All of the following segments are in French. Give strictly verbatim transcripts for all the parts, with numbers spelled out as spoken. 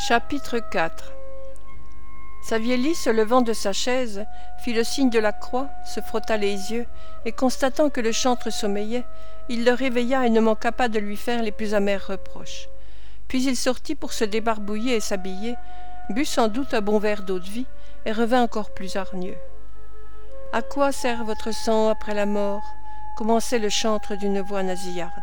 Chapitre quatre. Savielli, se levant de sa chaise, fit le signe de la croix, se frotta les yeux, et constatant que le chantre sommeillait, il le réveilla et ne manqua pas de lui faire les plus amers reproches. Puis il sortit pour se débarbouiller et s'habiller, but sans doute un bon verre d'eau-de-vie, et revint encore plus hargneux. « À quoi sert votre sang après la mort ?» commençait le chantre d'une voix nasillarde.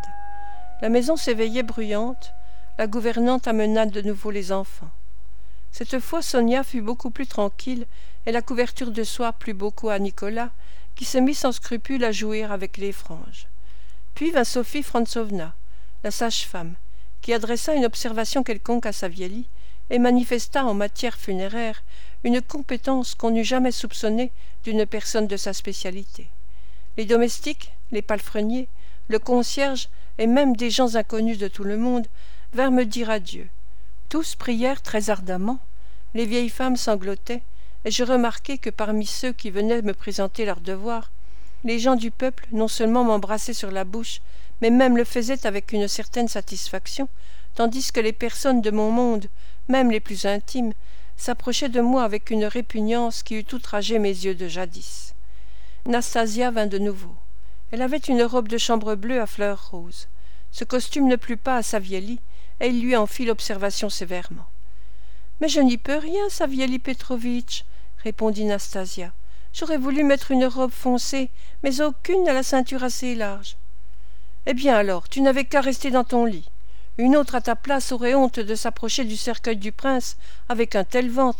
La maison s'éveillait bruyante, la gouvernante amena de nouveau les enfants. Cette fois Sonia fut beaucoup plus tranquille et la couverture de soie plut beaucoup à Nicolas, qui se mit sans scrupule à jouer avec les franges. Puis vint Sophie Frantzovna, la sage-femme, qui adressa une observation quelconque à Savielli et manifesta en matière funéraire une compétence qu'on n'eût jamais soupçonnée d'une personne de sa spécialité. Les domestiques, les palefreniers, le concierge et même des gens inconnus de tout le monde vinrent me dire adieu. Tous prièrent très ardemment, les vieilles femmes sanglotaient, et je remarquai que parmi ceux qui venaient me présenter leurs devoirs, les gens du peuple non seulement m'embrassaient sur la bouche, mais même le faisaient avec une certaine satisfaction, tandis que les personnes de mon monde, même les plus intimes, s'approchaient de moi avec une répugnance qui eût outragé mes yeux de jadis. Nastasia vint de nouveau. Elle avait une robe de chambre bleue à fleurs roses. Ce costume ne plut pas à Savielli, et il lui en fit l'observation sévèrement. « Mais je n'y peux rien, Savielli Petrovitch, » répondit Nastasia. « J'aurais voulu mettre une robe foncée, mais aucune n'a la ceinture assez large. »« Eh bien alors, tu n'avais qu'à rester dans ton lit. Une autre à ta place aurait honte de s'approcher du cercueil du prince avec un tel ventre. »«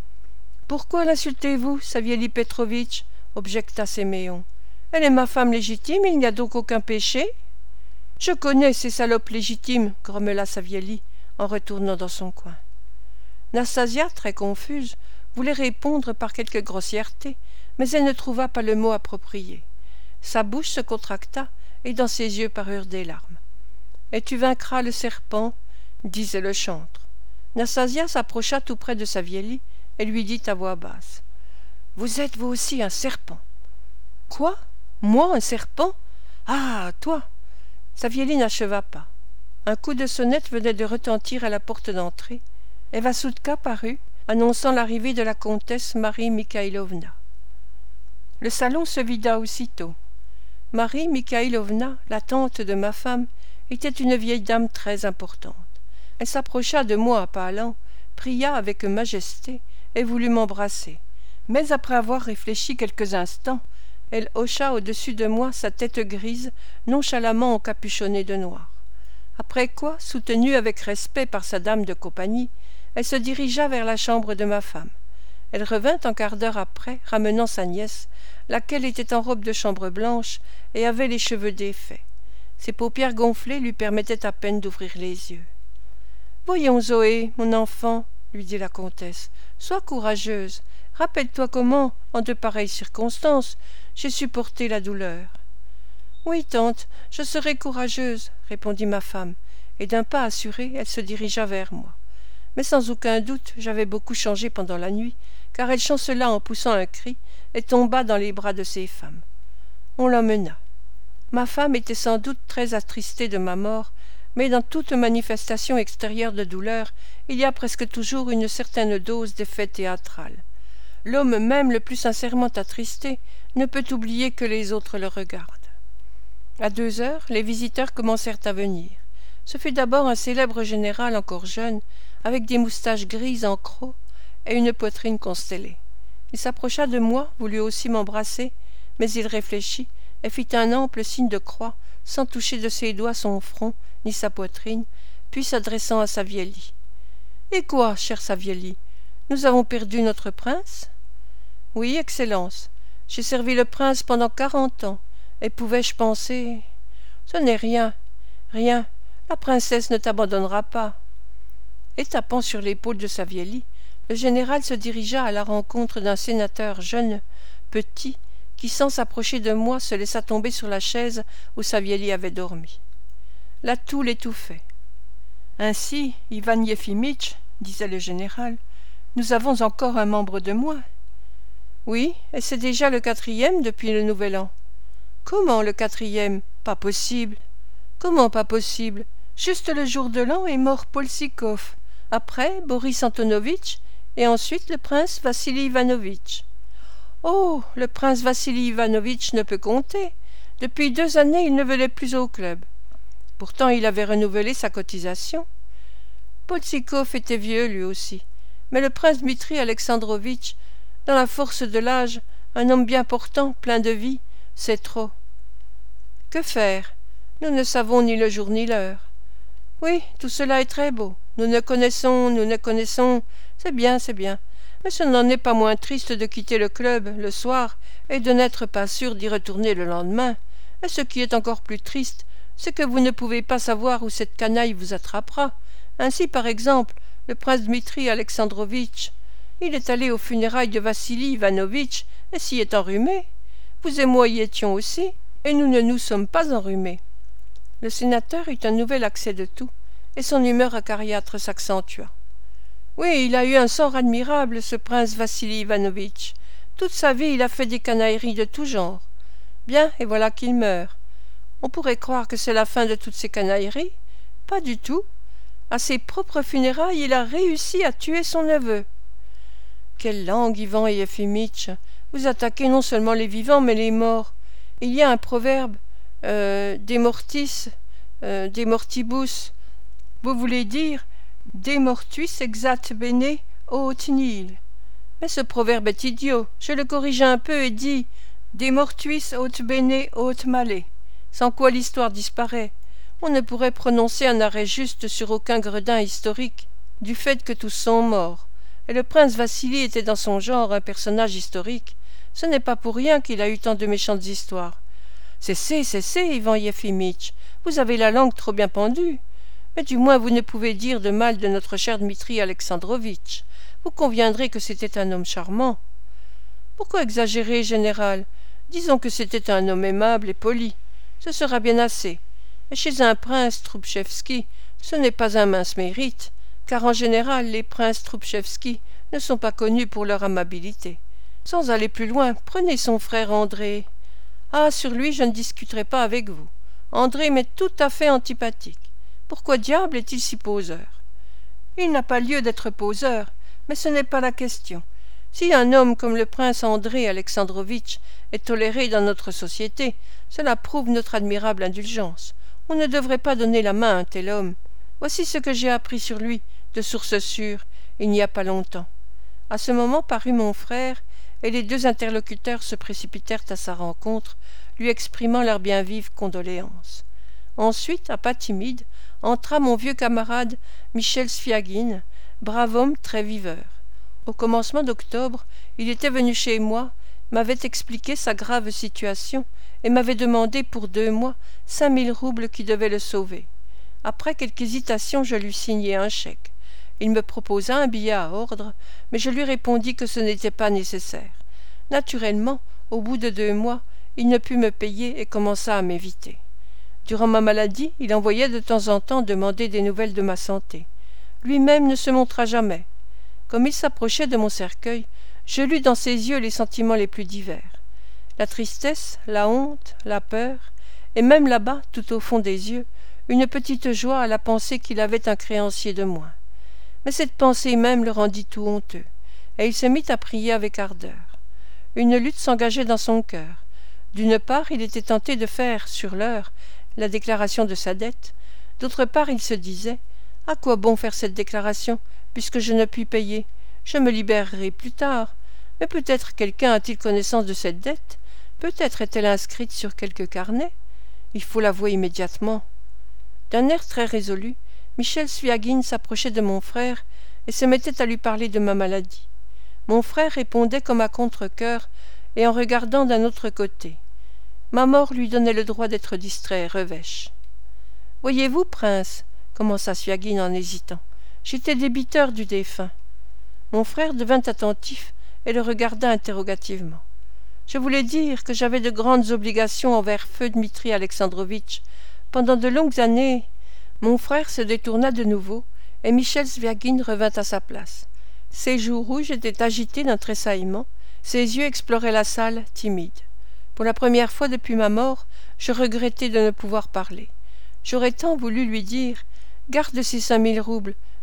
Pourquoi l'insultez-vous, Savielli Petrovitch » objecta Séméon. « Elle est ma femme légitime, il n'y a donc aucun péché ?» « Je connais ces salopes légitimes, » grommela Savielli, en retournant dans son coin. Nastasia, très confuse, voulait répondre par quelque grossièreté, mais elle ne trouva pas le mot approprié. Sa bouche se contracta, et dans ses yeux parurent des larmes. « Et tu vaincras le serpent, » disait le chantre. Nastasia s'approcha tout près de Savielli, et lui dit à voix basse. « Vous êtes vous aussi un serpent. »« Quoi ? Moi, un serpent ? Ah, toi !» Savielli n'acheva pas. Un coup de sonnette venait de retentir à la porte d'entrée. Eva Soutka parut, annonçant l'arrivée de la comtesse Marie Mikhailovna. Le salon se vida aussitôt. Marie Mikhailovna, la tante de ma femme, était une vieille dame très importante. Elle s'approcha de moi à pas lents, pria avec majesté et voulut m'embrasser. Mais après avoir réfléchi quelques instants, elle hocha au-dessus de moi sa tête grise, nonchalamment encapuchonnée de noir. Après quoi, soutenue avec respect par sa dame de compagnie, elle se dirigea vers la chambre de ma femme. Elle revint un quart d'heure après, ramenant sa nièce, laquelle était en robe de chambre blanche et avait les cheveux défaits. Ses paupières gonflées lui permettaient à peine d'ouvrir les yeux. « Voyons, Zoé, mon enfant, » lui dit la comtesse, « sois courageuse. Rappelle-toi comment, en de pareilles circonstances, j'ai supporté la douleur. »« Oui, tante, je serai courageuse, » répondit ma femme, et d'un pas assuré, elle se dirigea vers moi. Mais sans aucun doute, j'avais beaucoup changé pendant la nuit, car elle chancela en poussant un cri et tomba dans les bras de ses femmes. On l'emmena. Ma femme était sans doute très attristée de ma mort, mais dans toute manifestation extérieure de douleur, il y a presque toujours une certaine dose d'effet théâtral. L'homme même le plus sincèrement attristé ne peut oublier que les autres le regardent. À deux heures, les visiteurs commencèrent à venir. Ce fut d'abord un célèbre général encore jeune, avec des moustaches grises en croc et une poitrine constellée. Il s'approcha de moi, voulut aussi m'embrasser, mais il réfléchit et fit un ample signe de croix, sans toucher de ses doigts son front ni sa poitrine, puis s'adressant à Savielli. « Et quoi, cher Savielli ? Nous avons perdu notre prince ?»« Oui, Excellence. J'ai servi le prince pendant quarante ans, et pouvais-je penser... Ce n'est rien, rien. La princesse ne t'abandonnera pas. » Et tapant sur l'épaule de Savielli, le général se dirigea à la rencontre d'un sénateur jeune, petit, qui sans s'approcher de moi se laissa tomber sur la chaise où Savielli avait dormi. La toux l'étouffait. « Ainsi, Ivan Yefimitch, disait le général, nous avons encore un membre de moins. »« Oui, et c'est déjà le quatrième depuis le nouvel an. »« Comment le quatrième ? Pas possible. »« Comment pas possible ? Juste le jour de l'an est mort Polsikov. après Boris Antonovitch, et ensuite le prince Vassili Ivanovitch. Oh, le prince Vassili Ivanovitch ne peut compter. Depuis deux années, il ne venait plus au club. Pourtant, il avait renouvelé sa cotisation. Poltsikov était vieux, lui aussi. Mais le prince Dmitri Alexandrovitch, dans la force de l'âge, un homme bien portant, plein de vie, c'est trop. Que faire? Nous ne savons ni le jour ni l'heure. Oui, tout cela est très beau. Nous ne connaissons, nous ne connaissons... C'est bien, c'est bien. Mais ce n'en est pas moins triste de quitter le club le soir et de n'être pas sûr d'y retourner le lendemain. Et ce qui est encore plus triste, c'est que vous ne pouvez pas savoir où cette canaille vous attrapera. Ainsi, par exemple, le prince Dmitri Alexandrovitch, il est allé aux funérailles de Vassili Ivanovitch et s'y est enrhumé. Vous et moi y étions aussi, et nous ne nous sommes pas enrhumés. Le sénateur eut un nouvel accès de toux, et son humeur acariâtre s'accentua. Oui, il a eu un sort admirable, ce prince Vassili Ivanovitch. Toute sa vie, il a fait des canailleries de tout genre. Bien, et voilà qu'il meurt. On pourrait croire que c'est la fin de toutes ces canailleries. Pas du tout. À ses propres funérailles, il a réussi à tuer son neveu. Quelle langue, Ivan Yefimitch! Vous attaquez non seulement les vivants, mais les morts. Il y a un proverbe, euh, de mortis, euh, de mortibus. Vous voulez dire de mortuis exat bene aut nihil. Mais ce proverbe est idiot. Je le corrige un peu et dis de mortuis aut bene aut male. Sans quoi l'histoire disparaît. On ne pourrait prononcer un arrêt juste sur aucun gredin historique, du fait que tous sont morts. Et le prince Vassili était dans son genre un personnage historique. Ce n'est pas pour rien qu'il a eu tant de méchantes histoires. Cessez, cessez, Ivan Yefimitch, vous avez la langue trop bien pendue. Mais du moins vous ne pouvez dire de mal de notre cher Dmitri Alexandrovitch. Vous conviendrez que c'était un homme charmant. Pourquoi exagérer, général? Disons que c'était un homme aimable et poli. Ce sera bien assez. Et chez un prince Troubtchevski, ce n'est pas un mince mérite, car en général les princes Troubtchevski ne sont pas connus pour leur amabilité. Sans aller plus loin, prenez son frère André. Ah, sur lui je ne discuterai pas avec vous. André m'est tout à fait antipathique. Pourquoi diable est-il si poseur? Il n'a pas lieu d'être poseur, mais ce n'est pas la question. Si un homme comme le prince André Alexandrovitch est toléré dans notre société, cela prouve notre admirable indulgence. On ne devrait pas donner la main à un tel homme. Voici ce que j'ai appris sur lui, de source sûre, il n'y a pas longtemps. À ce moment parut mon frère, et les deux interlocuteurs se précipitèrent à sa rencontre, lui exprimant leurs bien vives condoléances. Ensuite, à pas timide, entra mon vieux camarade Michel Sviagine, brave homme très viveur. Au commencement d'octobre, il était venu chez moi, m'avait expliqué sa grave situation et m'avait demandé pour deux mois cinq mille roubles qui devaient le sauver. Après quelque hésitation, je lui signai un chèque. Il me proposa un billet à ordre, mais je lui répondis que ce n'était pas nécessaire. Naturellement, au bout de deux mois, il ne put me payer et commença à m'éviter. Durant ma maladie, il envoyait de temps en temps demander des nouvelles de ma santé. Lui-même ne se montra jamais. Comme il s'approchait de mon cercueil, je lus dans ses yeux les sentiments les plus divers. La tristesse, la honte, la peur, et même là-bas, tout au fond des yeux, une petite joie à la pensée qu'il avait un créancier de moins. Mais cette pensée même le rendit tout honteux, et il se mit à prier avec ardeur. Une lutte s'engageait dans son cœur. D'une part, il était tenté de faire, sur l'heure, la déclaration de sa dette. D'autre part, il se disait « À quoi bon faire cette déclaration, puisque je ne puis payer? Je me libérerai plus tard. Mais peut-être quelqu'un a-t-il connaissance de cette dette? Peut-être est-elle inscrite sur quelque carnet? Il faut l'avouer immédiatement. » D'un air très résolu, Michel Sviagine s'approchait de mon frère et se mettait à lui parler de ma maladie. Mon frère répondait comme à contre-cœur et en regardant d'un autre côté. Ma mort lui donnait le droit d'être distrait et revêche. « Voyez-vous, prince, » commença Sviagine en hésitant, « j'étais débiteur du défunt. » Mon frère devint attentif et le regarda interrogativement. Je voulais dire que j'avais de grandes obligations envers feu Dmitri Alexandrovitch. Pendant de longues années, mon frère se détourna de nouveau, et Michel Sviagine revint à sa place. Ses joues rouges étaient agitées d'un tressaillement, ses yeux exploraient la salle, timides. Pour la première fois depuis ma mort, je regrettais de ne pouvoir parler. J'aurais tant voulu lui dire « Garde ces cinq mille roubles,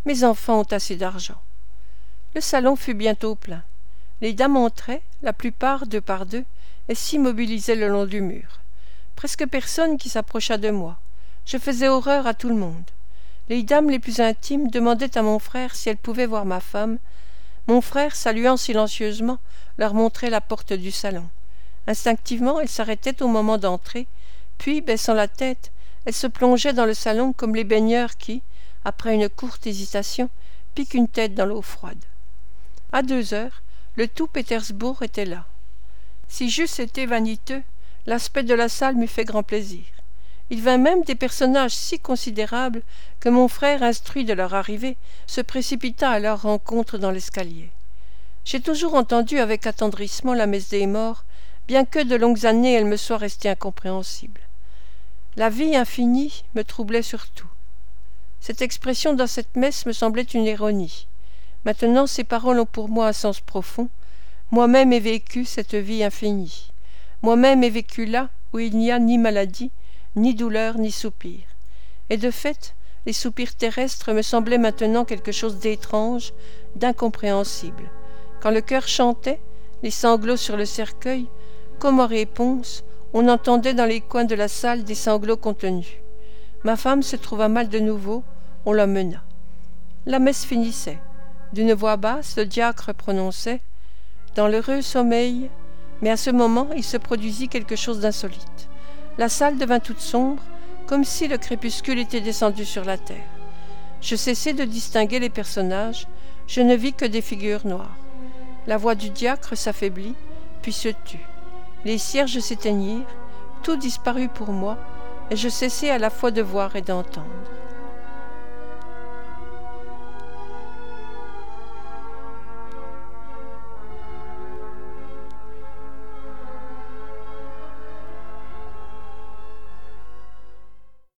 Mes enfants ont assez d'argent. Le salon fut bientôt plein. Les dames entraient, la plupart deux par deux, et s'immobilisaient le long du mur. Presque personne qui s'approcha de moi. Je faisais horreur à tout le monde. Les dames les plus intimes demandaient à mon frère si elles pouvaient voir ma femme. Mon frère, saluant silencieusement, leur montrait la porte du salon. Instinctivement, elles s'arrêtaient au moment d'entrer, puis, baissant la tête, elles se plongeaient dans le salon comme les baigneurs qui, après une courte hésitation, piquent une tête dans l'eau froide. À deux heures, le tout Pétersbourg était là. Si j'eusse été vaniteux, l'aspect de la salle m'eût fait grand plaisir. Il vint même des personnages si considérables que mon frère, instruit de leur arrivée, se précipita à leur rencontre dans l'escalier. J'ai toujours entendu avec attendrissement la messe des morts, bien que de longues années elle me soit restée incompréhensible. La vie infinie me troublait surtout. Cette expression dans cette messe me semblait une ironie. Maintenant ces paroles ont pour moi un sens profond. Moi-même ai vécu cette vie infinie. Moi-même ai vécu là où il n'y a ni maladie, ni douleur, ni soupir. Et de fait, les soupirs terrestres me semblaient maintenant quelque chose d'étrange, d'incompréhensible. Quand le cœur chantait, les sanglots sur le cercueil, comme en réponse, on entendait dans les coins de la salle des sanglots contenus. Ma femme se trouva mal de nouveau, on l'emmena. La messe finissait. D'une voix basse, le diacre prononçait « Dans l'heureux sommeil », mais à ce moment il se produisit quelque chose d'insolite. La salle devint toute sombre, comme si le crépuscule était descendu sur la terre. Je cessai de distinguer les personnages, je ne vis que des figures noires. La voix du diacre s'affaiblit, puis se tut. Les cierges s'éteignirent, tout disparut pour moi, et je cessai à la fois de voir et d'entendre.